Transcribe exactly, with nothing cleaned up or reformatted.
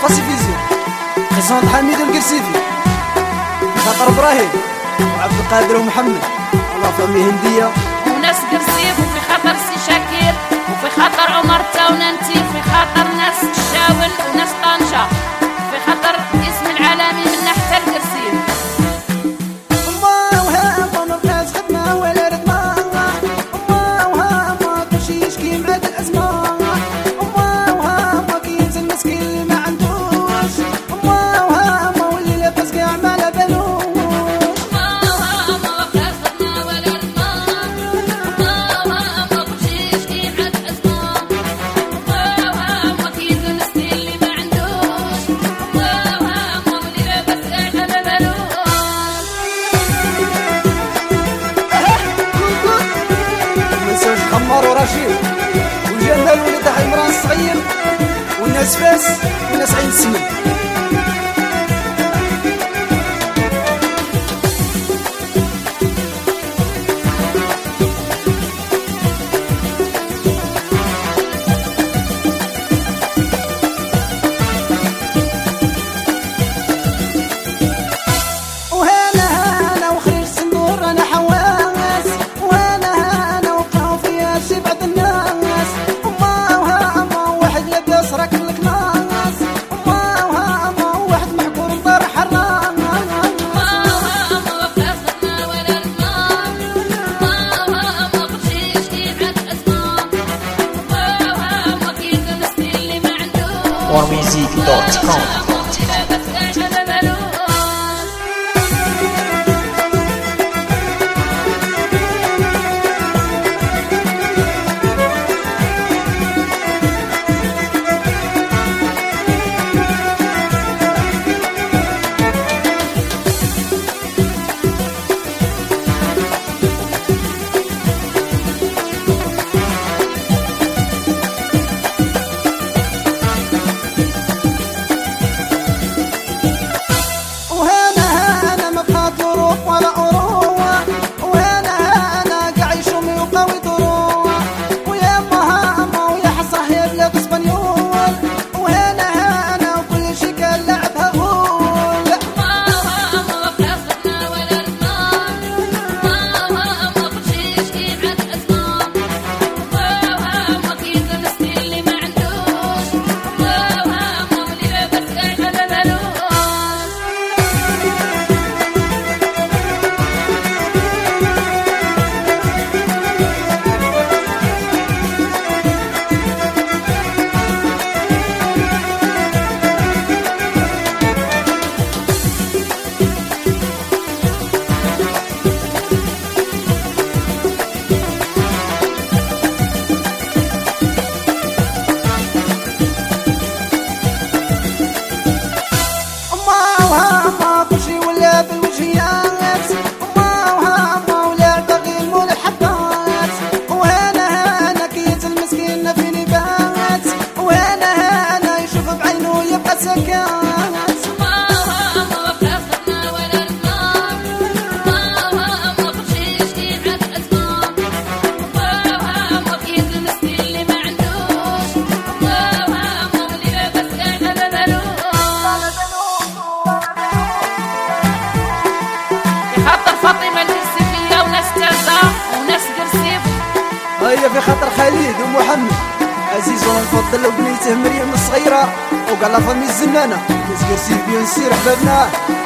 فاسي فيزيون خصوصا حميد القرسيفي خاطر ابراهيم وعبد القادر ومحمد الله فامي هنديه وناس قرسيف وفي خاطر سي شاكير وفي خاطر عمر تاوننتي وفي خاطر ناس الشاول وناس طنجة وفي خاطر اسم العالمي من حتى القرسيف. خمار ورشيد وجانا الولد عمران الصغير والناس فاس والناس عين السمن. more music dot com. هيا في خاطر خالد ومحمد عزيز ونفضل وبنيته مريم الصغيره وقال لها فامي الزنانه ناس قرسيف بيان سير حبابنا.